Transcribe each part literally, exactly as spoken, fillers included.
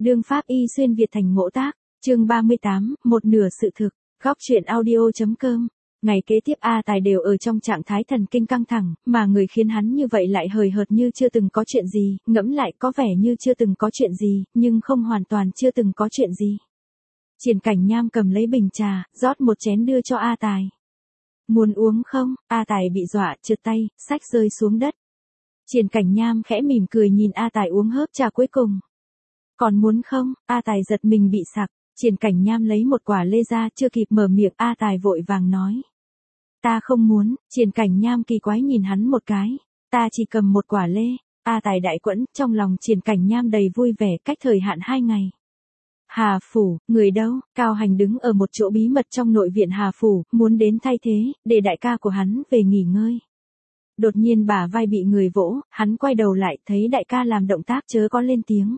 Đương pháp y xuyên Việt thành ngộ tác, chương ba mươi tám, một nửa sự thực, góc truyện audio.com. Ngày kế tiếp A Tài đều ở trong trạng thái thần kinh căng thẳng, mà người khiến hắn như vậy lại hời hợt như chưa từng có chuyện gì, ngẫm lại có vẻ như chưa từng có chuyện gì, nhưng không hoàn toàn chưa từng có chuyện gì. Triển Cảnh Nham cầm lấy bình trà, rót một chén đưa cho A Tài. Muốn uống không? A Tài bị dọa, trượt tay, sách rơi xuống đất. Triển Cảnh Nham khẽ mỉm cười nhìn A Tài uống hớp trà cuối cùng. Còn muốn không? A Tài giật mình bị sặc. Triển Cảnh Nham lấy một quả lê ra, chưa kịp mở miệng, A Tài vội vàng nói. Ta không muốn. Triển Cảnh Nham kỳ quái nhìn hắn một cái. Ta chỉ cầm một quả lê. A Tài đại quẫn, trong lòng Triển Cảnh Nham đầy vui vẻ, cách thời hạn hai ngày. Hà Phủ, người đâu? Cao Hành đứng ở một chỗ bí mật trong nội viện Hà Phủ, muốn đến thay thế, để đại ca của hắn về nghỉ ngơi. Đột nhiên bả vai bị người vỗ, hắn quay đầu lại, thấy đại ca làm động tác chớ có lên tiếng.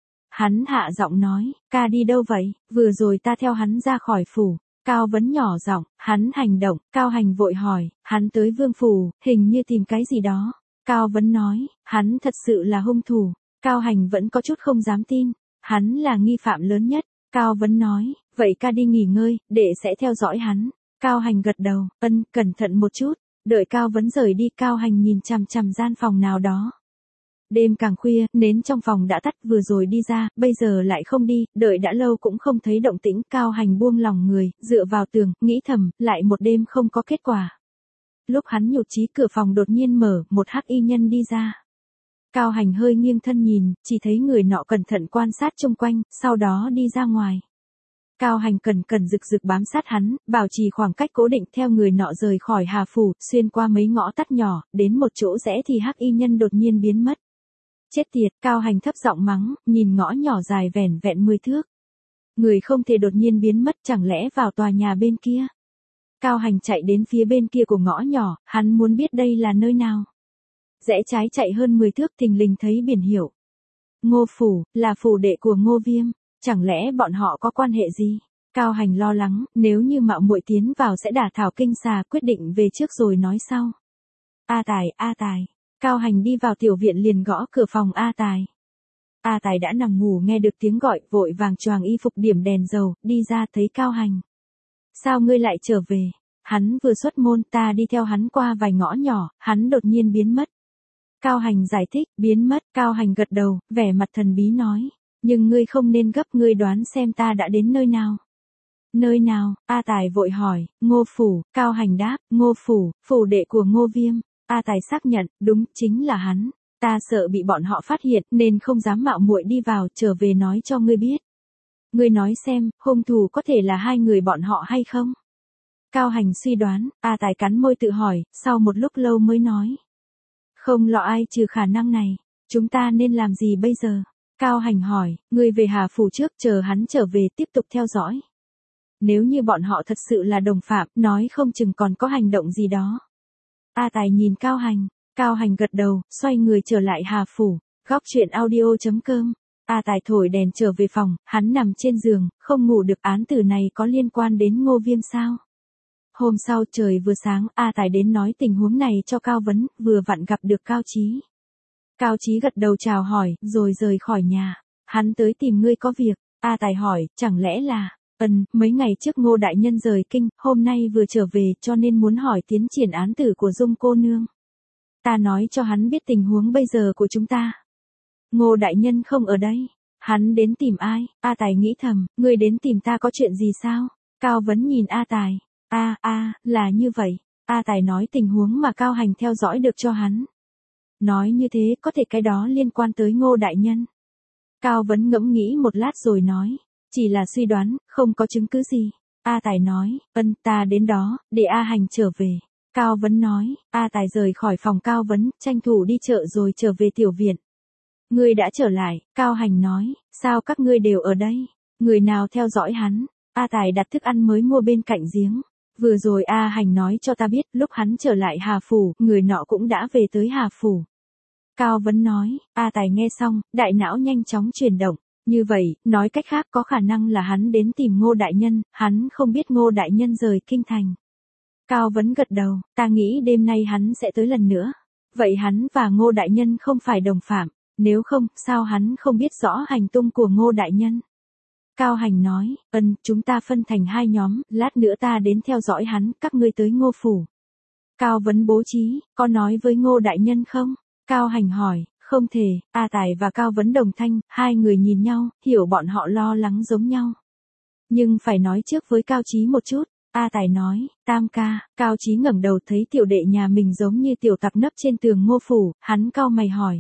Hắn hạ giọng nói, ca đi đâu vậy? Vừa rồi ta theo hắn ra khỏi phủ. Cao Vấn nhỏ giọng, hắn hành động. Cao Hành vội hỏi, hắn tới Vương phủ, hình như tìm cái gì đó. Cao Vấn nói, hắn thật sự là hung thủ. Cao Hành vẫn có chút không dám tin. Hắn là nghi phạm lớn nhất. Cao Vấn nói, vậy ca đi nghỉ ngơi, đệ sẽ theo dõi hắn. Cao Hành gật đầu, ân, cẩn thận một chút. Đợi Cao Vấn rời đi, Cao Hành nhìn chằm chằm gian phòng nào đó. Đêm càng khuya, nến trong phòng đã tắt, vừa rồi đi ra, bây giờ lại không đi, đợi đã lâu cũng không thấy động tĩnh. Cao Hành buông lòng người, dựa vào tường, nghĩ thầm, lại một đêm không có kết quả. Lúc hắn nhụt chí, cửa phòng đột nhiên mở, một hắc y nhân đi ra. Cao Hành hơi nghiêng thân nhìn, chỉ thấy người nọ cẩn thận quan sát chung quanh, sau đó đi ra ngoài. Cao Hành cẩn cẩn rực rực bám sát hắn, bảo trì khoảng cách cố định, theo người nọ rời khỏi Hà Phủ, xuyên qua mấy ngõ tắt nhỏ, đến một chỗ rẽ thì hắc y nhân đột nhiên biến mất. Chết tiệt, Cao Hành thấp giọng mắng, nhìn ngõ nhỏ dài vẻn vẹn mười thước. Người không thể đột nhiên biến mất, chẳng lẽ vào tòa nhà bên kia. Cao Hành chạy đến phía bên kia của ngõ nhỏ, hắn muốn biết đây là nơi nào. Rẽ trái chạy hơn mười thước, thình lình thấy biển hiệu. Ngô Phủ, là phủ đệ của Ngô Viêm, chẳng lẽ bọn họ có quan hệ gì? Cao Hành lo lắng, nếu như mạo muội tiến vào sẽ đả thảo kinh xà, quyết định về trước rồi nói sau. A Tài, A Tài. Cao Hành đi vào tiểu viện liền gõ cửa phòng A Tài. A Tài đã nằm ngủ nghe được tiếng gọi, vội vàng choàng y phục điểm đèn dầu, đi ra thấy Cao Hành. Sao ngươi lại trở về? Hắn vừa xuất môn, ta đi theo hắn qua vài ngõ nhỏ, hắn đột nhiên biến mất. Cao Hành giải thích, biến mất. Cao Hành gật đầu, vẻ mặt thần bí nói. Nhưng ngươi không nên gấp, ngươi đoán xem ta đã đến nơi nào. Nơi nào? A Tài vội hỏi. Ngô Phủ. Cao Hành đáp, Ngô Phủ, phủ đệ của Ngô Viêm. A Tài xác nhận, đúng, chính là hắn. Ta sợ bị bọn họ phát hiện, nên không dám mạo muội đi vào, trở về nói cho ngươi biết. Ngươi nói xem, hung thủ có thể là hai người bọn họ hay không? Cao Hành suy đoán. A Tài cắn môi tự hỏi, sau một lúc lâu mới nói. Không lo ai trừ khả năng này. Chúng ta nên làm gì bây giờ? Cao Hành hỏi, ngươi về Hà Phủ trước, chờ hắn trở về tiếp tục theo dõi. Nếu như bọn họ thật sự là đồng phạm, nói không chừng còn có hành động gì đó. A Tài nhìn Cao Hành. Cao Hành gật đầu, xoay người trở lại Hà Phủ. Góc truyện audio.com. A Tài thổi đèn trở về phòng, hắn nằm trên giường, không ngủ được. Án tử này có liên quan đến Ngô Viêm sao? Hôm sau trời vừa sáng, A Tài đến nói tình huống này cho Cao Vấn, vừa vặn gặp được Cao Chí. Cao Chí gật đầu chào hỏi, rồi rời khỏi nhà. Hắn tới tìm ngươi có việc. A Tài hỏi, chẳng lẽ là... Ừm, mấy ngày trước Ngô đại nhân rời kinh, hôm nay vừa trở về, cho nên muốn hỏi tiến triển án tử của Dung cô nương. Ta nói cho hắn biết tình huống bây giờ của chúng ta. Ngô đại nhân không ở đây. Hắn đến tìm ai? A Tài nghĩ thầm, ngươi đến tìm ta có chuyện gì sao? Cao Vấn nhìn A Tài. A a, là như vậy. A Tài nói tình huống mà Cao Hành theo dõi được cho hắn. Nói như thế, có thể cái đó liên quan tới Ngô đại nhân. Cao Vấn ngẫm nghĩ một lát rồi nói. Chỉ là suy đoán, không có chứng cứ gì. A Tài nói, ân, ta đến đó, để A Hành trở về. Cao Vấn nói. A Tài rời khỏi phòng Cao Vấn, tranh thủ đi chợ rồi trở về tiểu viện. Ngươi đã trở lại. Cao Hành nói, sao các ngươi đều ở đây? Người nào theo dõi hắn? A Tài đặt thức ăn mới mua bên cạnh giếng. Vừa rồi A Hành nói cho ta biết, lúc hắn trở lại Hà Phủ, người nọ cũng đã về tới Hà Phủ. Cao Vấn nói. A Tài nghe xong, đại não nhanh chóng chuyển động. Như vậy, nói cách khác có khả năng là hắn đến tìm Ngô đại nhân, hắn không biết Ngô đại nhân rời kinh thành. Cao Vấn gật đầu, ta nghĩ đêm nay hắn sẽ tới lần nữa. Vậy hắn và Ngô đại nhân không phải đồng phạm. Nếu không, sao hắn không biết rõ hành tung của Ngô đại nhân? Cao Hành nói, ân, chúng ta phân thành hai nhóm, lát nữa ta đến theo dõi hắn, các ngươi tới Ngô phủ. Cao Vấn bố trí, có nói với Ngô đại nhân không? Cao Hành hỏi, không thể, A Tài và Cao Vấn đồng thanh, hai người nhìn nhau, hiểu bọn họ lo lắng giống nhau. Nhưng phải nói trước với Cao Chí một chút. A Tài nói, Tam ca. Cao Chí ngẩng đầu thấy tiểu đệ nhà mình giống như tiểu tặc nấp trên tường Ngô phủ, hắn cau mày hỏi.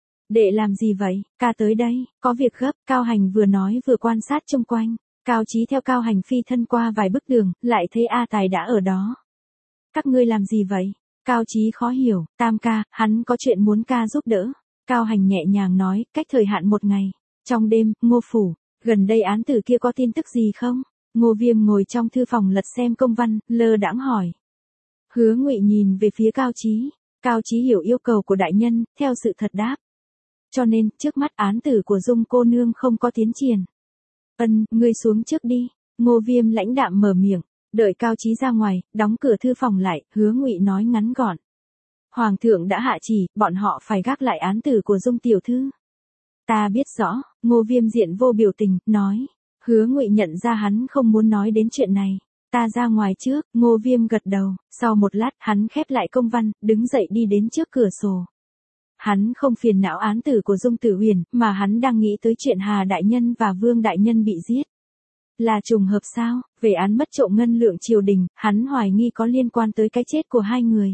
Đệ làm gì vậy? Ca tới đây, có việc gấp. Cao Hành vừa nói vừa quan sát xung quanh. Cao Chí theo Cao Hành phi thân qua vài bước đường, lại thấy A Tài đã ở đó. Các ngươi làm gì vậy? Cao Chí khó hiểu, Tam ca, hắn có chuyện muốn ca giúp đỡ. Cao Hành nhẹ nhàng nói, cách thời hạn một ngày. Trong đêm, Ngô phủ, gần đây án tử kia có tin tức gì không? Ngô Viêm ngồi trong thư phòng lật xem công văn, lơ đãng hỏi. Hứa Ngụy nhìn về phía Cao Chí. Cao Chí hiểu yêu cầu của đại nhân, theo sự thật đáp. Cho nên, trước mắt án tử của Dung cô nương không có tiến triển. Ân, ngươi xuống trước đi. Ngô Viêm lãnh đạm mở miệng, đợi Cao Chí ra ngoài, đóng cửa thư phòng lại, Hứa Ngụy nói ngắn gọn. Hoàng thượng đã hạ chỉ, bọn họ phải gác lại án tử của Dung tiểu thư. Ta biết rõ. Ngô Viêm diện vô biểu tình, nói. Hứa Ngụy nhận ra hắn không muốn nói đến chuyện này. Ta ra ngoài trước. Ngô Viêm gật đầu, sau một lát, hắn khép lại công văn, đứng dậy đi đến trước cửa sổ. Hắn không phiền não án tử của Dung Tử Huyền, mà hắn đang nghĩ tới chuyện Hà đại nhân và Vương đại nhân bị giết. Là trùng hợp sao? Về án mất trộm ngân lượng triều đình, hắn hoài nghi có liên quan tới cái chết của hai người.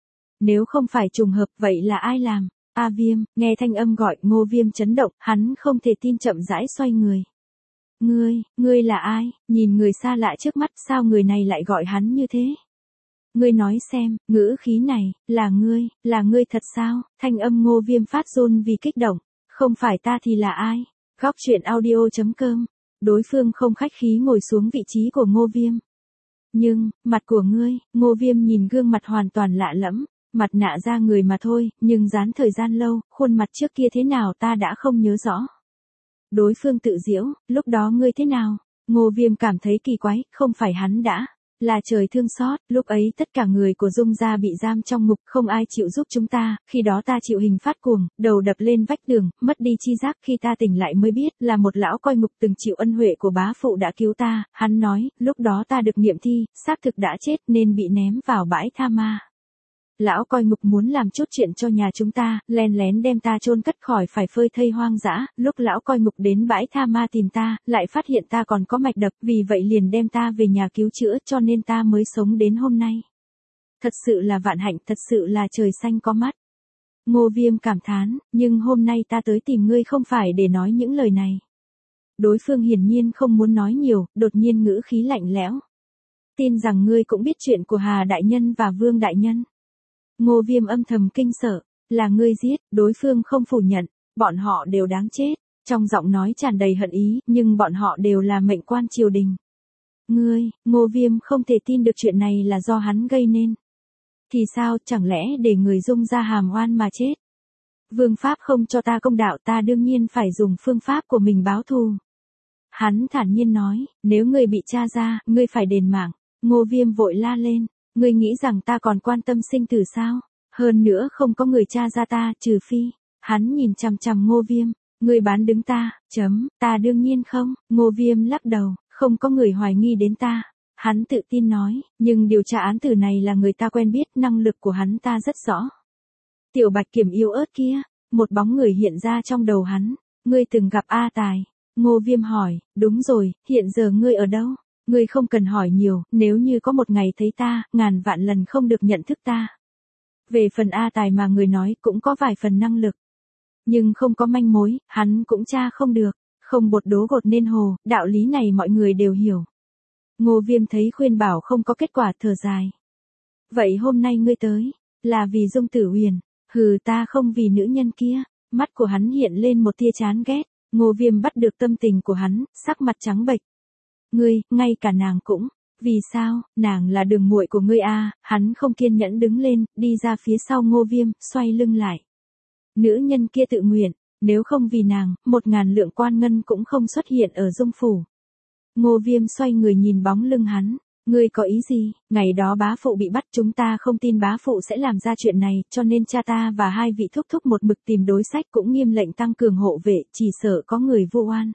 Nếu không phải trùng hợp, vậy là ai làm? A Viêm, nghe thanh âm gọi, Ngô Viêm chấn động, hắn không thể tin, chậm rãi xoay người. Ngươi, ngươi là ai? Nhìn người xa lạ trước mắt, sao người này lại gọi hắn như thế? Ngươi nói xem, ngữ khí này, là ngươi, là ngươi thật sao? Thanh âm Ngô Viêm phát run vì kích động. Không phải ta thì là ai? Góc truyện audio chấm com. Đối phương không khách khí ngồi xuống vị trí của Ngô Viêm. Nhưng, mặt của ngươi, Ngô Viêm nhìn gương mặt hoàn toàn lạ lẫm. Mặt nạ ra người mà thôi, nhưng dán thời gian lâu, khuôn mặt trước kia thế nào ta đã không nhớ rõ. Đối phương tự giễu, lúc đó ngươi thế nào? Ngô Viêm cảm thấy kỳ quái, không phải hắn đã. Là trời thương xót, lúc ấy tất cả người của Dung gia bị giam trong ngục, không ai chịu giúp chúng ta, khi đó ta chịu hình phát cuồng, đầu đập lên vách tường, mất đi chi giác, khi ta tỉnh lại mới biết là một lão coi ngục từng chịu ân huệ của bá phụ đã cứu ta, hắn nói, lúc đó ta được nghiệm thi, xác thực đã chết nên bị ném vào bãi tha ma. Lão coi ngục muốn làm chút chuyện cho nhà chúng ta, len lén đem ta chôn cất khỏi phải phơi thây hoang dã, lúc lão coi ngục đến bãi tha ma tìm ta, lại phát hiện ta còn có mạch đập, vì vậy liền đem ta về nhà cứu chữa, cho nên ta mới sống đến hôm nay. Thật sự là vạn hạnh, thật sự là trời xanh có mắt. Ngô Viêm cảm thán, nhưng hôm nay ta tới tìm ngươi không phải để nói những lời này. Đối phương hiển nhiên không muốn nói nhiều, đột nhiên ngữ khí lạnh lẽo. Tin rằng ngươi cũng biết chuyện của Hà đại nhân và Vương đại nhân. Ngô Viêm âm thầm kinh sợ, là ngươi giết, đối phương không phủ nhận, bọn họ đều đáng chết, trong giọng nói tràn đầy hận ý, nhưng bọn họ đều là mệnh quan triều đình. Ngươi, Ngô Viêm không thể tin được chuyện này là do hắn gây nên. Thì sao, chẳng lẽ để người Dung ra hàm oan mà chết? Vương pháp không cho ta công đạo, ta đương nhiên phải dùng phương pháp của mình báo thù. Hắn thản nhiên nói, nếu ngươi bị tra ra, ngươi phải đền mạng. Ngô Viêm vội la lên. Ngươi nghĩ rằng ta còn quan tâm sinh tử sao? Hơn nữa không có người tra ra ta, trừ phi. Hắn nhìn chằm chằm Ngô Viêm. Ngươi bán đứng ta, chấm, ta đương nhiên không. Ngô Viêm lắc đầu, không có người hoài nghi đến ta. Hắn tự tin nói, nhưng điều tra án tử này là người ta quen biết, năng lực của hắn ta rất rõ. Tiểu Bạch Kiểm yếu ớt kia, một bóng người hiện ra trong đầu hắn. Ngươi từng gặp A Tài. Ngô Viêm hỏi, đúng rồi, hiện giờ ngươi ở đâu? Ngươi không cần hỏi nhiều, nếu như có một ngày thấy ta, ngàn vạn lần không được nhận thức ta. Về phần A Tài mà người nói cũng có vài phần năng lực. Nhưng không có manh mối, hắn cũng tra không được. Không bột đố gột nên hồ, đạo lý này mọi người đều hiểu. Ngô Viêm thấy khuyên bảo không có kết quả, thở dài. Vậy hôm nay ngươi tới, là vì Dung Tử Huyền. Hừ, ta không vì nữ nhân kia. Mắt của hắn hiện lên một tia chán ghét. Ngô Viêm bắt được tâm tình của hắn, sắc mặt trắng bệch. Ngươi, ngay cả nàng cũng. Vì sao, nàng là đường muội của ngươi à? Hắn không kiên nhẫn đứng lên, đi ra phía sau Ngô Viêm, xoay lưng lại. Nữ nhân kia tự nguyện, nếu không vì nàng, một ngàn lượng quan ngân cũng không xuất hiện ở Dung phủ. Ngô Viêm xoay người nhìn bóng lưng hắn, Ngươi có ý gì? Ngày đó bá phụ bị bắt, chúng ta không tin bá phụ sẽ làm ra chuyện này, cho nên cha ta và hai vị thúc thúc một mực tìm đối sách cũng nghiêm lệnh tăng cường hộ vệ, chỉ sợ có người vu oan.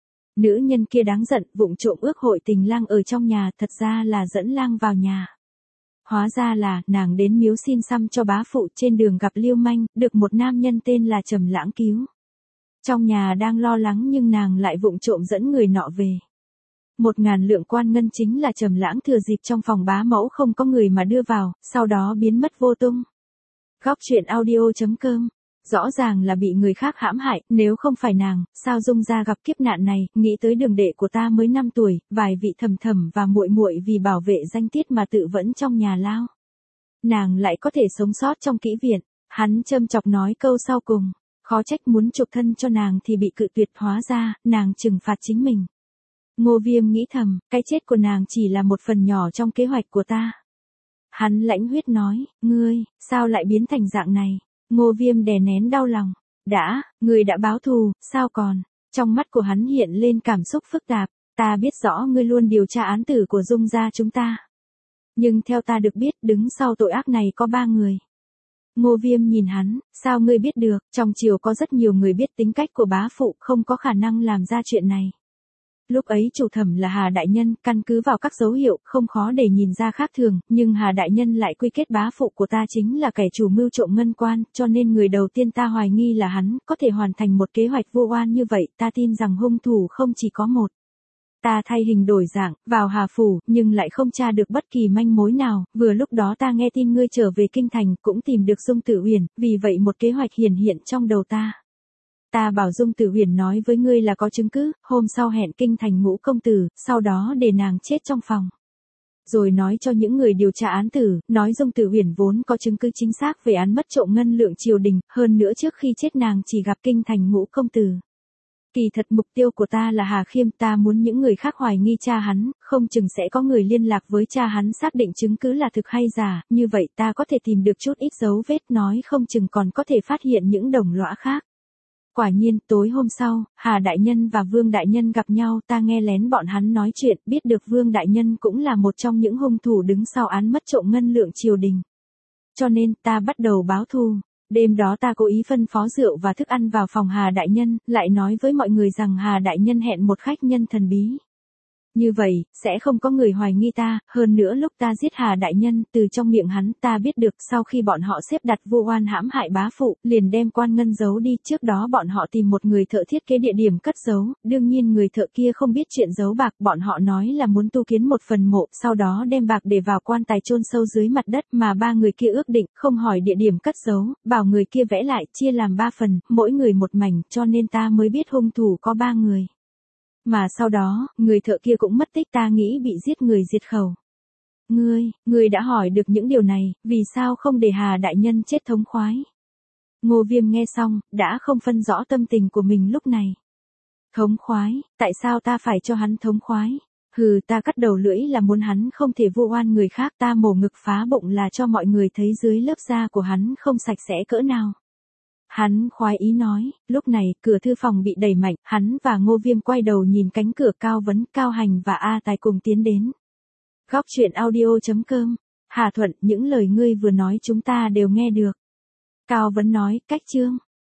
Nữ nhân kia đáng giận, vụng trộm ước hội tình lang ở trong nhà, thật ra là dẫn lang vào nhà. Hóa ra là, nàng đến miếu xin xăm cho bá phụ, trên đường gặp Liêu Manh, được một nam nhân tên là Trầm Lãng cứu. Trong nhà đang lo lắng nhưng nàng lại vụng trộm dẫn người nọ về. Một ngàn lượng quan ngân chính là Trầm Lãng thừa dịp trong phòng bá mẫu không có người mà đưa vào, sau đó biến mất vô tung. Góc truyện audio chấm com. Rõ ràng là bị người khác hãm hại, nếu không phải nàng, sao Dung gia gặp kiếp nạn này, nghĩ tới đường đệ của ta mới năm tuổi, vài vị thầm thầm và muội muội vì bảo vệ danh tiết mà tự vẫn trong nhà lao. Nàng lại có thể sống sót trong kỹ viện, hắn châm chọc nói câu sau cùng, khó trách muốn chuộc thân cho nàng thì bị cự tuyệt, hóa ra, nàng trừng phạt chính mình. Ngô Viêm nghĩ thầm, cái chết của nàng chỉ là một phần nhỏ trong kế hoạch của ta. Hắn lãnh huyết nói, ngươi, sao lại biến thành dạng này? Ngô Viêm đè nén đau lòng. Đã, ngươi đã báo thù, sao còn? Trong mắt của hắn hiện lên cảm xúc phức tạp. Ta biết rõ ngươi luôn điều tra án tử của Dung gia chúng ta. Nhưng theo ta được biết, đứng sau tội ác này có ba người. Ngô Viêm nhìn hắn, sao ngươi biết được? Trong triều có rất nhiều người biết tính cách của bá phụ, không có khả năng làm ra chuyện này. Lúc ấy chủ thẩm là Hà Đại Nhân, căn cứ vào các dấu hiệu, không khó để nhìn ra khác thường, nhưng Hà Đại Nhân lại quy kết bá phụ của ta chính là kẻ chủ mưu trộm ngân quan, cho nên người đầu tiên ta hoài nghi là hắn, có thể hoàn thành một kế hoạch vu oan như vậy, ta tin rằng hung thủ không chỉ có một. Ta thay hình đổi dạng, vào Hà Phủ, nhưng lại không tra được bất kỳ manh mối nào, vừa lúc đó ta nghe tin ngươi trở về kinh thành, cũng tìm được Dung Tử Uyển, vì vậy một kế hoạch hiển hiện trong đầu ta. Ta bảo Dung Tử Uyển nói với ngươi là có chứng cứ, hôm sau hẹn kinh thành Ngũ công tử, sau đó để nàng chết trong phòng. Rồi nói cho những người điều tra án tử, nói Dung Tử Uyển vốn có chứng cứ chính xác về án mất trộm ngân lượng triều đình, hơn nữa trước khi chết nàng chỉ gặp kinh thành Ngũ công tử. Kỳ thật mục tiêu của ta là Hà Khiêm, ta muốn những người khác hoài nghi cha hắn, không chừng sẽ có người liên lạc với cha hắn xác định chứng cứ là thực hay giả, như vậy ta có thể tìm được chút ít dấu vết, nói không chừng còn có thể phát hiện những đồng lõa khác. Quả nhiên, tối hôm sau, Hà Đại Nhân và Vương Đại Nhân gặp nhau, ta nghe lén bọn hắn nói chuyện, biết được Vương Đại Nhân cũng là một trong những hung thủ đứng sau án mất trộm ngân lượng triều đình. Cho nên, ta bắt đầu báo thù. Đêm đó ta cố ý phân phó rượu và thức ăn vào phòng Hà Đại Nhân, lại nói với mọi người rằng Hà Đại Nhân hẹn một khách nhân thần bí. Như vậy, sẽ không có người hoài nghi ta, hơn nữa lúc ta giết Hà Đại Nhân, từ trong miệng hắn ta biết được sau khi bọn họ xếp đặt vu oan hãm hại bá phụ, liền đem quan ngân giấu đi, trước đó bọn họ tìm một người thợ thiết kế địa điểm cất giấu, đương nhiên người thợ kia không biết chuyện giấu bạc, bọn họ nói là muốn tu kiến một phần mộ, sau đó đem bạc để vào quan tài chôn sâu dưới mặt đất, mà ba người kia ước định, không hỏi địa điểm cất giấu, bảo người kia vẽ lại, chia làm ba phần, mỗi người một mảnh, cho nên ta mới biết hung thủ có ba người. Mà sau đó, người thợ kia cũng mất tích, ta nghĩ bị giết người diệt khẩu. Ngươi, ngươi đã hỏi được những điều này, vì sao không để Hà Đại Nhân chết thống khoái? Ngô Viêm nghe xong, đã không phân rõ tâm tình của mình lúc này. Thống khoái, tại sao ta phải cho hắn thống khoái? Hừ, ta cắt đầu lưỡi là muốn hắn không thể vu oan người khác, ta mổ ngực phá bụng là cho mọi người thấy dưới lớp da của hắn không sạch sẽ cỡ nào. Hắn khoái ý nói, lúc này, cửa thư phòng bị đẩy mạnh, hắn và Ngô Viêm quay đầu nhìn cánh cửa Cao Vấn, Cao Hành và A Tài cùng tiến đến. Góc truyện audio chấm com. Hà Thuận, những lời ngươi vừa nói chúng ta đều nghe được. Cao Vấn nói, cách chương.